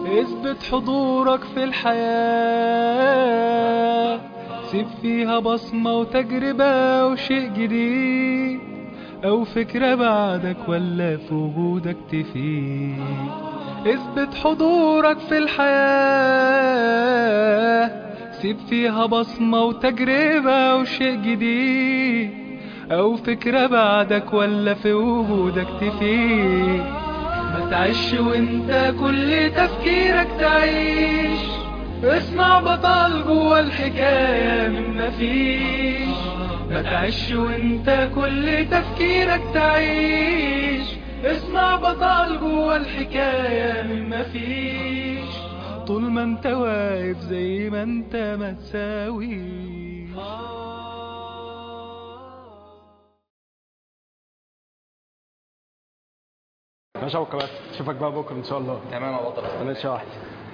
اثبت حضورك في الحياة، سيب فيها بصمة وتجربة وشيء جديد، أو فكرة بعدك ولا في وجودك تفيد. اثبت حضورك في الحياة، سيب فيها بصمة وتجربة وشيء جديد، أو فكرة بعدك ولا في وجودك تفيد. ما تعيش وانت كل تفكيرك تعيش، اسمع بطل جوا الحكاية من مفيش. ما تعيش وانت كل تفكيرك تعيش، اسمع بطل جوا الحكاية من مفيش. طول ما انت واقف زي ما انت ما تساويش. ماشي يا ابو كباتن، اشوفك بقى بكره ان شاء الله. تمام يا بطل. ماشي يا واحد.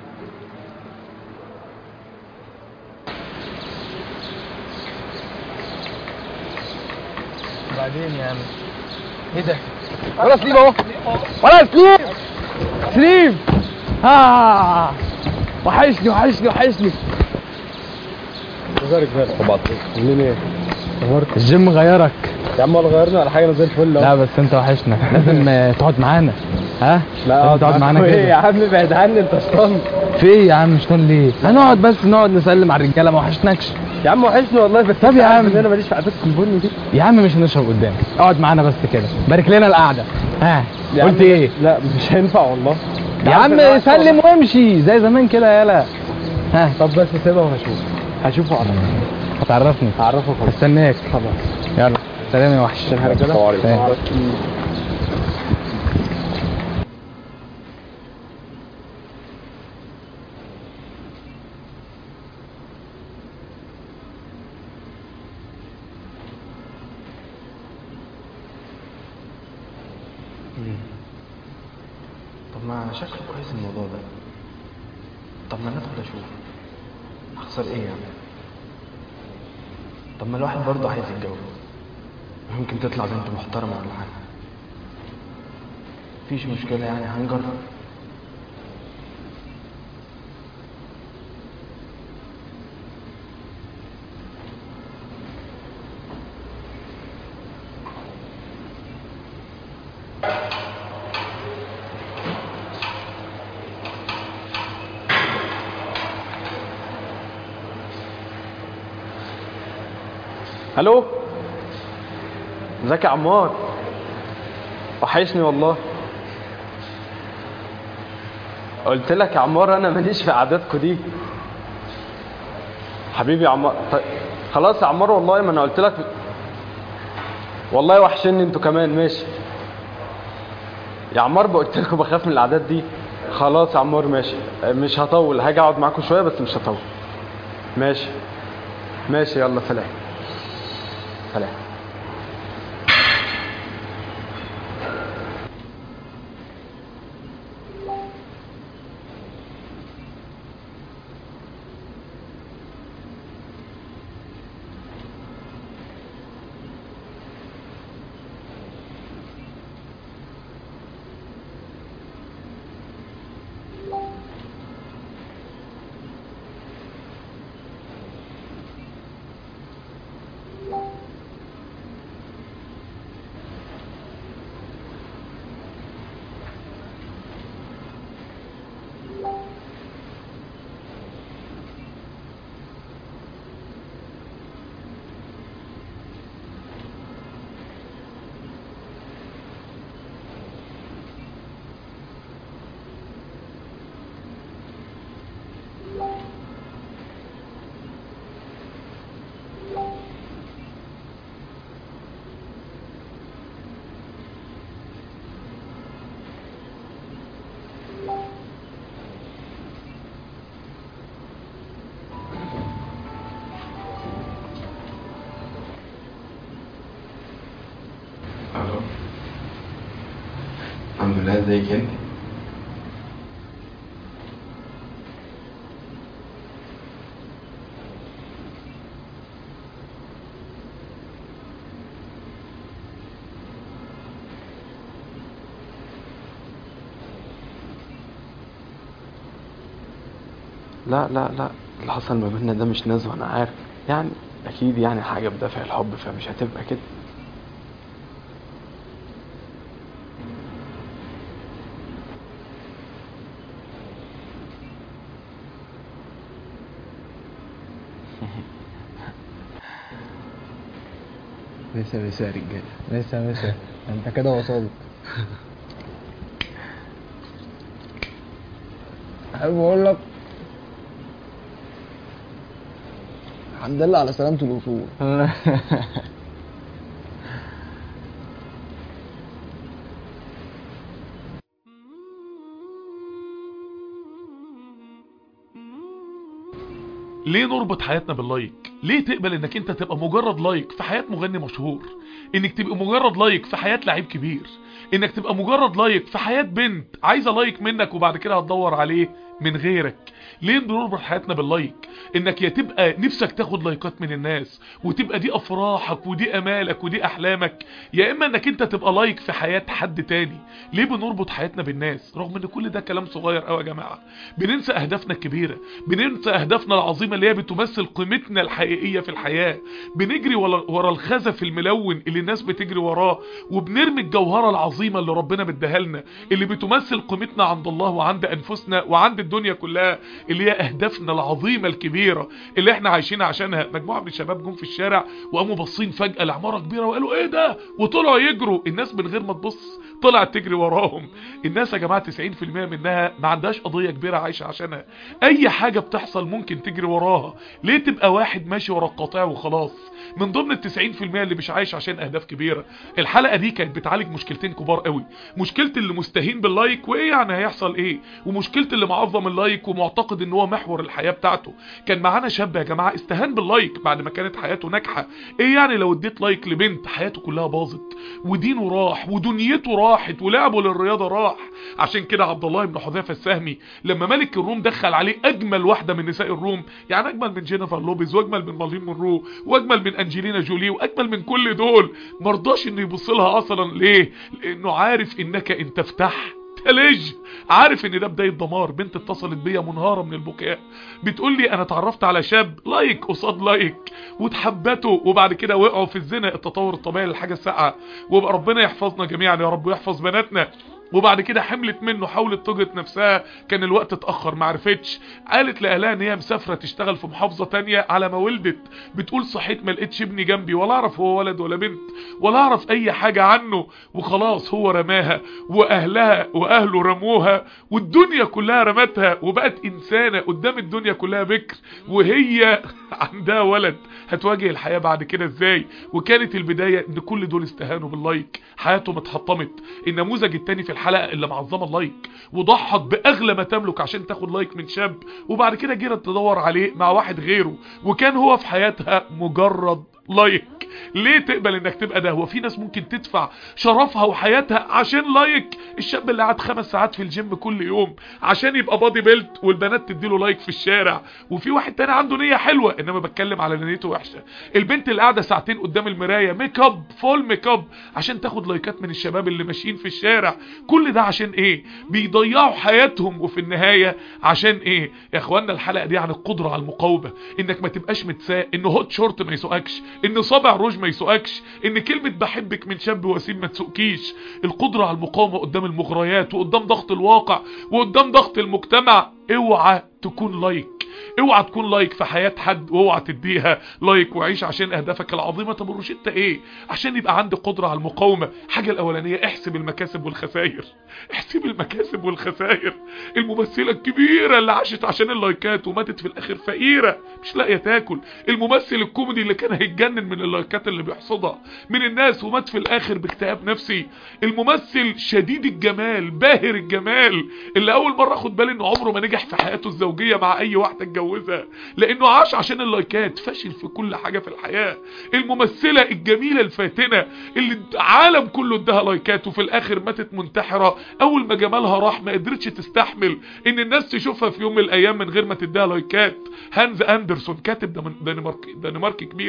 بعدين يا عم ايه ده؟ ولا سليم اهو، ولا سليم. سليم وحشني وحشني وحشني. ازيك يا رجاله؟ عاملين ايه؟ اخبارك؟ الجيم غيرك يا عم ولا غيرنا ولا حاجه، انا زي الفل اهو. لا بس انت وحشنا، لازم تقعد معانا. ها؟ لا تقعد معانا كده. ايه يا عم ابعد عني، انت شطان. في ايه يا عم شطان ليه؟ هنقعد بس نقعد نسلم على الرجاله، ما وحشناكش. يا عم وحشني والله، بس طب يا عم انا ماليش في عادات البن دي. يا عم مش هنشرب قدامك، اقعد معانا بس كده، بارك لنا القعده. ها قلت ايه؟ لا مش هينفع والله يا عم سلم وامشي زي زمان كده يالا. ها طب بس سيبها هشوفه على هتعرفني. هعرفك استناك. خلاص يلا سلام يا وحش. عشان رجاله. طب ما شكله كويس الموضوع ده. طب ما ندخل اشوف، هخسر ايه يعني؟ طب ما الواحد برضه عايز يتجوز، ممكن تطلع بنت محترمه ولا حاجه. مفيش مشكله يعني، هنجرب. الو، ازيك يا عمار؟ وحشني والله. قلت لك يا عمار انا ماليش في عاداتكم دي. حبيبي يا عمار. طيب خلاص يا عمار والله، ما انا قلت لك والله وحشني انتوا كمان. ماشي يا عمار، قلت لكم بخاف من العادات دي. خلاص يا عمار ماشي، مش هطول، هاجي اقعد معاكم شويه بس مش هطول. ماشي ماشي، يلا سلام سلام. الو، الحمد لله. ازيك انت؟ لا لا لا، اللي حصل ما بيننا ده مش نزوة، انا عارف يعني، اكيد يعني حاجة بدافع الحب، فمش هتبقى كده. مسا يا رجاله. لسه انت كده وصلت. حابب اقول لك الحمد لله على سلامة الوصول. ليه نربط حياتنا باللايك؟ ليه تقبل انك انت تبقى مجرد لايك في حياة مغني مشهور؟ انك تبقى مجرد لايك في حياة لعيب كبير؟ انك تبقى مجرد لايك في حياة بنت عايزة لايك منك وبعد كده هتدور عليه من غيرك؟ ليه نربط حياتنا باللايك؟ انك يا تبقى نفسك تاخد لايكات من الناس وتبقى دي افراحك ودي امالك ودي احلامك، يا اما انك انت تبقى لايك في حياة حد تاني. ليه بنربط حياتنا بالناس رغم ان كل ده كلام صغير قوي يا جماعة؟ بننسى اهدافنا الكبيرة، بننسى اهدافنا العظيمة اللي هي بتمثل قيمتنا الحقيقية في الحياة. بنجري ورا الخزف الملون اللي الناس بتجري وراه، وبنرمي الجوهرة العظيمة اللي ربنا مديها لنا اللي بتمثل قيمتنا عند الله وعند انفسنا وعند الدنيا كلها، اللي هي اهدافنا العظيمة الكبيرة اللي احنا عايشين عشانها. مجموعة من الشباب جم في الشارع وقاموا باصين فجأة لعمارة كبيرة وقالوا ايه ده، وطلعوا يجروا. الناس من غير ما تبص طلعت تجري وراهم. الناس يا جماعة 90% منها ما عندهاش قضية كبيرة عايشة عشانها، اي حاجة بتحصل ممكن تجري وراها. ليه تبقى واحد ماشي ورا القطيع وخلاص من ضمن ال90% اللي مش عايش عشان اهداف كبيرة؟ الحلقة دي كانت بتعالج مشكلتين كبار قوي، مشكلة اللي مستهين باللايك وايه يعني هيحصل ايه، ومشكلة اللي معظم اللايك ومعتقد ان هو محور الحياة بتاعته. كان معانا شاب يا جماعة استهان باللايك بعد ما كانت حياته ناجحة. ايه يعني لو اديت لايك لبنت حياته كلها باظت ودينه راح ودنيته راحت ولعبه للرياضة راح. عشان كده عبد الله بن حذيفة السهمي لما ملك الروم دخل عليه اجمل واحدة من نساء الروم، يعني اجمل من جينيفر لوبيز واجمل من مارلين مونرو واجمل من انجلينا جولي واجمل من كل دول، مرضاش انه يبص لها اصلا. ليه؟ لانه عارف انك ان تفتح تلج، عارف ان ده بداية دمار. بنت اتصلت بيا منهارة من البكاء بتقول لي انا اتعرفت على شاب لايك قصاد لايك وتحبته وبعد كده وقعوا في الزنا، التطور الطبيعي للحاجة الساقعة، وبقى ربنا يحفظنا جميعا يا رب ويحفظ بناتنا. وبعد كده حملت منه، حاولت تجهد نفسها، كان الوقت اتأخر معرفتش، قالت لأهلها ان هي مسافرة تشتغل في محافظة تانية. على ما ولدت بتقول صحيت ما لقيتش ابني جنبي، ولا اعرف هو ولد ولا بنت ولا اعرف اي حاجة عنه، وخلاص هو رماها واهلها واهله رموها والدنيا كلها رمتها، وبقت انسانة قدام الدنيا كلها بكر وهي عندها ولد. هتواجه الحياة بعد كده ازاي؟ وكانت البداية ان كل دول استهانوا باللايك، حياتهم اتحطمت. النموذج التاني في الحلقة اللي معظمه اللايك وضحت باغلى ما تملك عشان تاخد لايك من شاب، وبعد كده جيرت تدور عليه مع واحد غيره وكان هو في حياتها مجرد لايك. ليه تقبل انك تبقى ده؟ هو في ناس ممكن تدفع شرفها وحياتها عشان لايك. الشاب اللي قعد 5 ساعات في الجيم كل يوم عشان يبقى بادي بيلت والبنات تديله لايك في الشارع، وفي واحد تاني عنده نية حلوة انما بتكلم على نيته وحشة. البنت اللي قاعدة ساعتين قدام المراية ميك اب فول ميك اب عشان تاخد لايكات من الشباب اللي ماشيين في الشارع. كل ده عشان ايه؟ بيضيعوا حياتهم وفي النهاية عشان ايه؟ يا اخوانا الحلقة دي عن القدرة على المقاومة، انك ما تبقاش متساق، ان هوت شورت ما يسوقكش، ان صابع روج ما يسوقكش، ان كلمة بحبك من شاب وسيم ما تسوقكيش. القدرة على المقاومة قدام المغريات وقدام ضغط الواقع وقدام ضغط المجتمع. اوعى تكون لايك، اوعى تكون لايك في حياة حد، واوعى تديها لايك وعيش عشان اهدافك العظيمة. طب الروشتة ايه عشان يبقى عندي قدرة على المقاومة؟ حاجة الاولانية احسب المكاسب والخسائر، احسب المكاسب والخسائر. الممثلة الكبيرة اللي عاشت عشان اللايكات وماتت في الاخر فقيرة مش لاقية تاكل، الممثل الكوميدي اللي كان هيتجنن من اللايكات اللي بيحصدها من الناس ومات في الاخر باكتئاب نفسي، الممثل شديد الجمال باهر الجمال اللي اول مرة اخد بالي انه عمره ما نجح في حياته الزوجية مع اي واحدة اتجوزها لانه عاش عشان اللايكات، فشل في كل حاجة في الحياة. الممثلة الجميلة الفاتنة اللي العالم كله اداها لايكات وفي الاخر ماتت منتحرة اول ما جمالها راح، ما قدرتش تستحمل ان الناس تشوفها في يوم من الايام من غير ما تديها لايكات. هانز اندرسون كاتب دنماركي كبير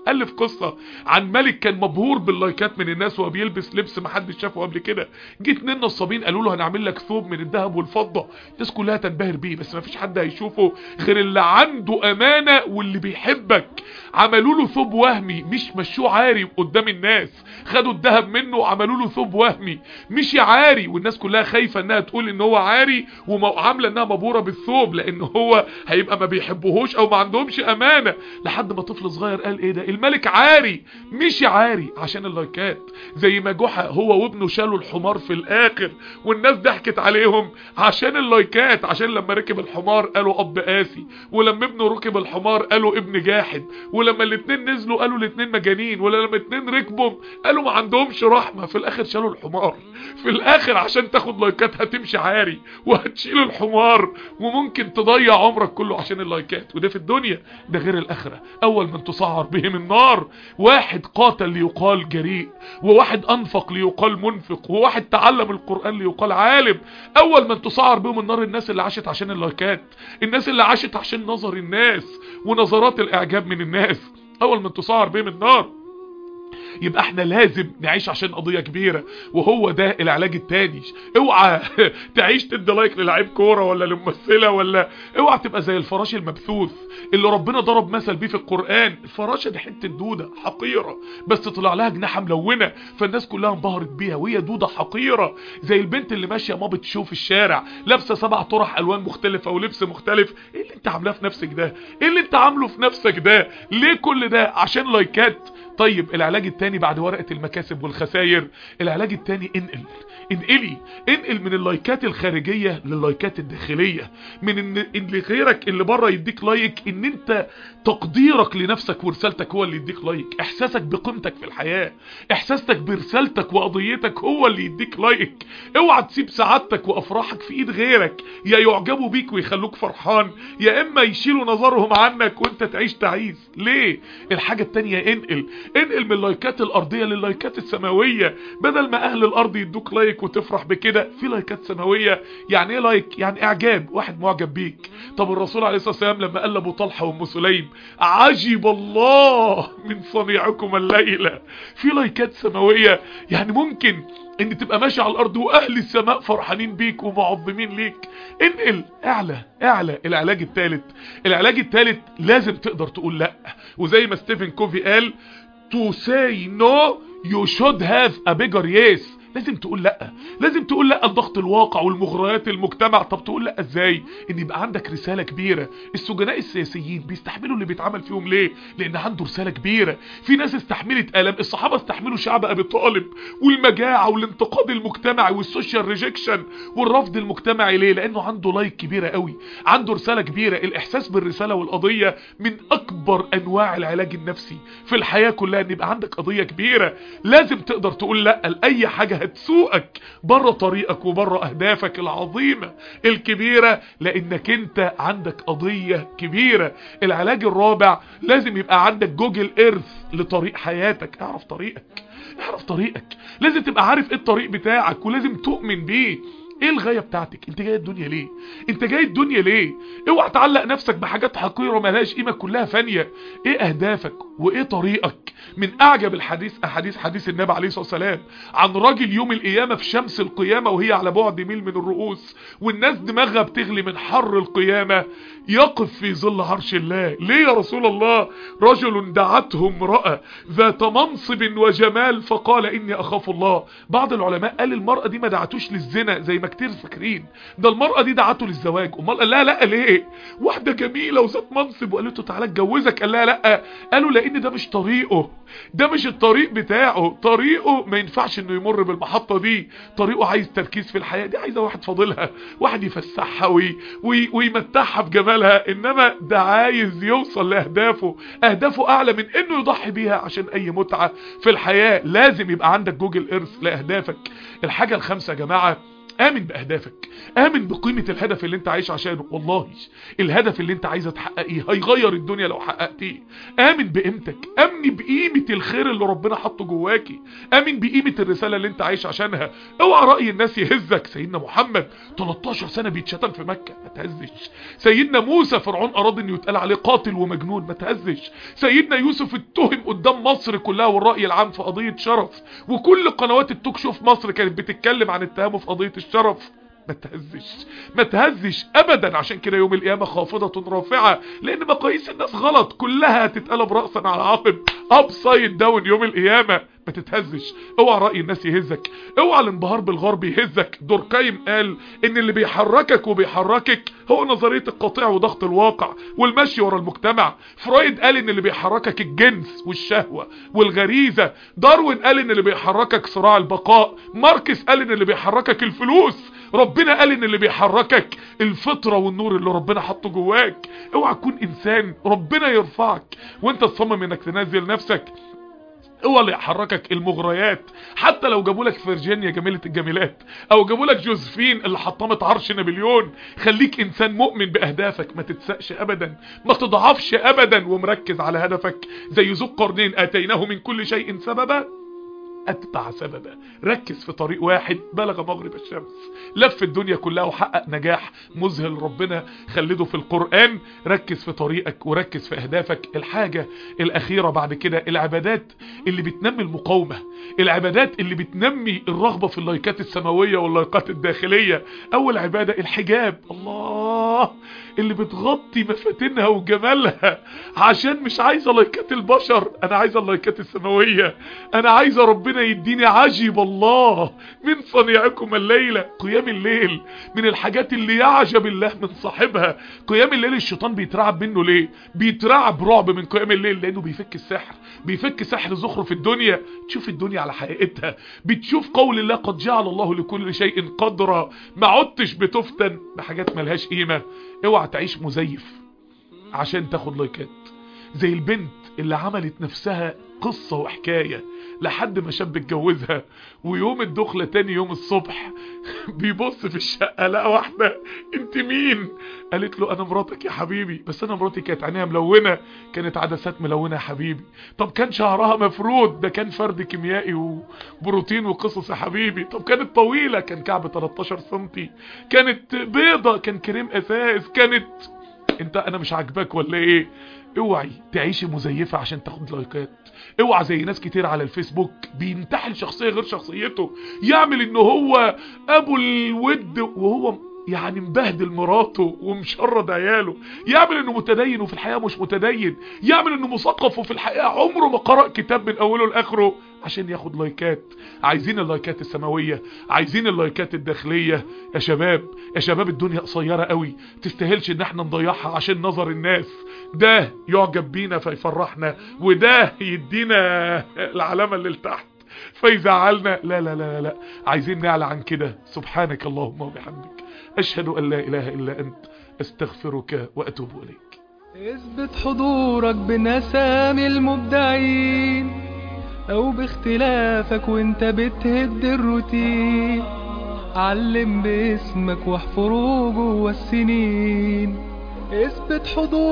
الف قصة عن ملك كان مبهور باللايكات من الناس وهو بيلبس لبس ما حدش شافه قبل كده. جه 2 نصابين قالوا له هنعمل لك ثوب من الذهب والفضة، الناس كلها تنبهر بيه بس ما فيش حد هيشوفه غير اللي عنده امانة واللي بيحبك. عملوا له ثوب وهمي، مش مشوه عاري قدام الناس، خدوا الذهب منه وعملوا له ثوب وهمي مش عاري، والناس كلها خايفة انها تقول ان هو عاري وعامله انها مبهوره بالثوب لان هو هيبقى ما بيحبوهوش او ما عندهمش امانه. لحد ما طفل صغير قال ايه ده، الملك عاري مش عاري عشان اللايكات. زي ما جحا هو وابنه شالوا الحمار في الاخر والناس ضحكت عليهم عشان اللايكات، عشان لما ركب الحمار قالوا اب قاسي، ولما ابنه ركب الحمار قالوا ابن جاحد، ولما الاتنين نزلوا قالوا الاتنين مجانين، ولما الاتنين ركبوا قالوا ما عندهمش رحمه. في الاخر شالوا الحمار، في الاخر عشان تاخد لايكات هتمشي عاري وهتشيل الحمار وممكن تضيع عمرك كله عشان اللايكات. وده في الدنيا، ده غير الاخره. اول من تسعر بهم النار واحد قاتل ليقال جريء، وواحد انفق ليقال منفق، وواحد تعلم القرآن ليقال عالم. اول من تسعر بهم النار الناس اللي عاشت عشان اللايكات، الناس اللي عاشت عشان نظر الناس ونظرات الاعجاب من الناس، اول من تسعر بهم النار. يبقى احنا لازم نعيش عشان قضية كبيرة، وهو ده العلاج التاني. اوعى تعيش تدي لايك للاعيب كورة ولا لممثلة، ولا اوعى تبقى زي الفراش المبثوث اللي ربنا ضرب مثل بيه في القرآن. الفراشة دي حتة دودة حقيرة بس طلع لها جناحة ملونة فالناس كلها انبهرت بيها، وهي دودة حقيرة. زي البنت اللي ماشية ما بتشوف الشارع لابسة 7 طرح الوان مختلفة ولبس مختلف. ايه اللي انت عاملاه في نفسك ده؟ ايه اللي انت عامله في نفسك ده؟ ليه كل ده؟ عشان لايكات. طيب العلاج التاني بعد ورقة المكاسب والخسائر، العلاج التاني انقل من اللايكات الخارجية لللايكات الداخلية، من ان غيرك اللي بره يديك لايك، ان انت تقديرك لنفسك ورسالتك هو اللي يديك لايك، احساسك بقيمتك في الحياة، احساسك برسالتك وقضيتك هو اللي يديك لايك. اوعى تسيب سعادتك وافراحك في ايد غيرك، يا يعجبوا بيك ويخلوك فرحان، يا اما يشيلوا نظرهم عنك وانت تعيش تعيس. ليه؟ الحاجة التانية انقل من اللايكات الارضية لللايكات السماوية. بدل ما اهل الارض يدوك لايك وتفرح بكده، في لايكات سماوية. يعني ايه لايك؟ يعني اعجاب، واحد معجب بيك. طب الرسول عليه الصلاة والسلام لما قال لابو طلحة وام سليم عجب الله من صنيعكم الليلة، في لايكات سماوية. يعني ممكن ان تبقى ماشي على الارض واهل السماء فرحانين بيك ومعظمين ليك. انقل، اعلى. العلاج الثالث لازم تقدر تقول لا. وزي ما ستيفن كوفي قال to say no you should have a bigger yes. لازم تقول لا لضغط الواقع والمغريات المجتمع. طب تقول لا ازاي؟ ان يبقى عندك رسالة كبيرة. السجناء السياسيين بيستحملوا اللي بيتعمل فيهم ليه؟ لان عنده رسالة كبيرة. في ناس استحملت آلام، الصحابة استحملوا شعب ابي طالب والمجاعة والانتقاد المجتمعي والسوشيال ريجكشن والرفض المجتمعي. ليه؟ لانه عنده لايك كبيرة قوي، عنده رسالة كبيرة. الاحساس بالرسالة والقضية من اكبر انواع العلاج النفسي في الحياة كلها، ان يبقى عندك قضية كبيرة. لازم تقدر تقول لا لأي حاجة هتسوقك بره طريقك وبره اهدافك العظيمة الكبيرة، لانك انت عندك قضية كبيرة. العلاج الرابع لازم يبقى عندك جوجل ايرث لطريق حياتك. اعرف طريقك، لازم تبقى عارف ايه الطريق بتاعك ولازم تؤمن بيه. ايه الغاية بتاعتك؟ انت جاي الدنيا ليه؟ اوعى تعلق نفسك بحاجات حقيرة ملهاش قيمة كلها فانية. ايه اهدافك وايه طريقك؟ من اعجب حديث النبي عليه الصلاة والسلام عن راجل يوم القيامة في شمس القيامة وهي على بعد ميل من الرؤوس، والناس دماغها بتغلي من حر القيامة، يقف في ظل عرش الله. ليه يا رسول الله؟ رجل دعته امرأة ذات منصب وجمال فقال اني اخاف الله. بعض العلماء قال المرأة دي ما دعتوش للزنا زي ما كتير فاكرين، ده المرأة دي دعته للزواج. امال لا ليه؟ واحدة جميلة وذات منصب وقالت له تعالى اتجوزك، قال لها لا. قالوا لان ده مش طريقه، ده مش الطريق بتاعه. طريقه ما ينفعش انه يمر بالمحطة دي. طريقه عايز تركيز في الحياة، دي عايزة واحد فاضلها، واحد يفسحها ويمتعها بجمالها. انما ده عايز يوصل لاهدافه، اهدافه اعلى من انه يضحي بيها عشان اي متعة في الحياة. لازم يبقى عندك جوجل ايرث لاهدافك. الحاجة الخامسة يا جماعة آمن بأهدافك، آمن بقيمة الهدف اللي انت عايش عشانه. والله الهدف اللي انت عايزة تحققيه هيغير الدنيا لو حققتيه. آمن بقيمتك، آمن بقيمة الخير اللي ربنا حطه جواكي، آمن بقيمة الرسالة اللي انت عايش عشانها. اوعى رأي الناس يهزك. سيدنا محمد 13 سنة بيتشتم في مكة، ما تهزش. سيدنا موسى فرعون أراد انه يتقال عليه قاتل ومجنون، ما تهزش. سيدنا يوسف اتهم قدام مصر كلها والرأي العام في قضية شرف، وكل قنوات التوك شو في مصر كانت بتتكلم عن اتهامه في قضية الشرف. ما تهزش، ما تهزش ابدا. عشان كده يوم القيامة خافضة رافعة، لان مقاييس الناس غلط، كلها هتتقلب رأسا على عقب، ابسايد داون يوم القيامة. ما تتهزش، اوعى رأي الناس يهزك، اوعى الانبهار بالغرب يهزك. دوركايم قال ان اللي بيحركك وبيحركك هو نظرية القطيع وضغط الواقع والمشي ورا المجتمع. فرويد قال ان اللي بيحركك الجنس والشهوة والغريزة. داروين قال ان اللي بيحركك صراع البقاء. ماركس قال ان اللي بيحركك الفلوس. ربنا قال ان اللي بيحركك الفطرة والنور اللي ربنا حطه جواك. اوعى تكون انسان ربنا يرفعك وانت تصمم انك تنزل نفسك. اوعى اللي يحركك المغريات، حتى لو جابوا لك فيرجينيا جميلة الجميلات، او جابوا لك جوزفين اللي حطمت عرش نابليون. خليك انسان مؤمن باهدافك، ما تتسقش ابدا، ما تضعفش ابدا، ومركز على هدفك. زي ذو القرنين اتيناه من كل شيء سببا اتبع سببا. ركز في طريق واحد بلغ مغرب الشمس، لف الدنيا كلها وحقق نجاح مذهل ربنا خلده في القرآن. ركز في طريقك وركز في اهدافك. الحاجة الاخيرة بعد كده العبادات اللي بتنمي المقاومة، العبادات اللي بتنمي الرغبة في اللايكات السماوية واللايكات الداخلية. اول عبادة الحجاب، الله، اللي بتغطي مفاتنها وجمالها عشان مش عايزة لايكات البشر، انا عايزة اللايكات السماوية. انا عايزة ربنا يديني عجب الله من صنيعكم الليلة. قيام الليل من الحاجات اللي يعجب الله من صاحبها. قيام الليل الشيطان بيترعب منه ليه؟ بيترعب رعب من قيام الليل لانه بيفك السحر، بيفك سحر زخرف الدنيا. تشوف الدنيا على حقيقتها، بتشوف قول الله قد جعل الله لكل شيء قدرا. ما عدتش بتفتن بحاجات ملهاش قيمة. اوعى تعيش مزيف عشان تاخد لايكات، زي البنت اللي عملت نفسها قصة وحكاية لحد ما شاب اتجوزها، ويوم الدخلة تاني يوم الصبح بيبص في الشقة لقى واحدة. انت مين؟ قالت له انا مراتك يا حبيبي، بس انا مراتي كانت عينيها ملونة، كانت عدسات ملونة يا حبيبي. طب كان شعرها مفرود، ده كان فرد كيميائي وبروتين وقصص يا حبيبي. طب كانت طويلة، كان كعب 13 سنتي. كانت بيضة، كان كريم اساس. كانت انا مش عاجباك ولا ايه؟ اوعي تعيشي مزيفة عشان تاخد لايكات. اوعى زي ناس كتير على الفيسبوك بينتحل شخصية غير شخصيته، يعمل انه هو ابو الود وهو يعني مبهدل مراته ومشرد عياله، يعمل انه متدين وفي الحقيقة مش متدين، يعمل انه مثقف وفي الحقيقة عمره ما قرأ كتاب من اوله لاخره عشان ياخد لايكات. عايزين اللايكات السماوية، عايزين اللايكات الداخلية. يا شباب، يا شباب، الدنيا قصيرة قوي، تستاهلش ان احنا نضيعها عشان نظر الناس. ده يعجب بينا فيفرحنا، وده يدينا العلامة اللي لتحت فيزعلنا. لا لا لا لا، عايزين نعلى عن كده. سبحانك اللهم وبحمدك، اشهد ان لا اله الا انت، استغفرك واتوب اليك. اثبت حضورك بنسامي المبدعين، او باختلافك وانت بتهد الروتين. علم باسمك واحفره جوا السنين. اثبت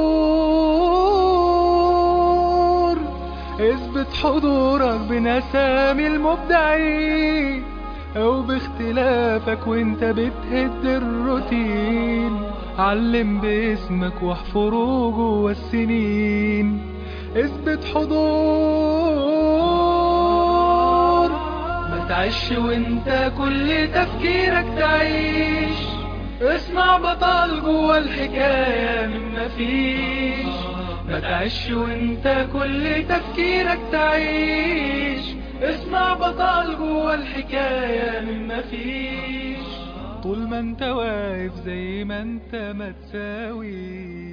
حضورك بنسامي المبدعين، او باختلافك وانت بتهد الروتين. علم باسمك واحفره جوا السنين. اثبت حضور، ما تعيش وانت كل تفكيرك تعيش. اصنع بطل جوا الحكاية من مفيش. ما تعيش وانت كل تفكيرك تعيش. اصنع بطل جوا الحكاية من مفيش. طول ما انت واقف زي ما انت ما تساوي.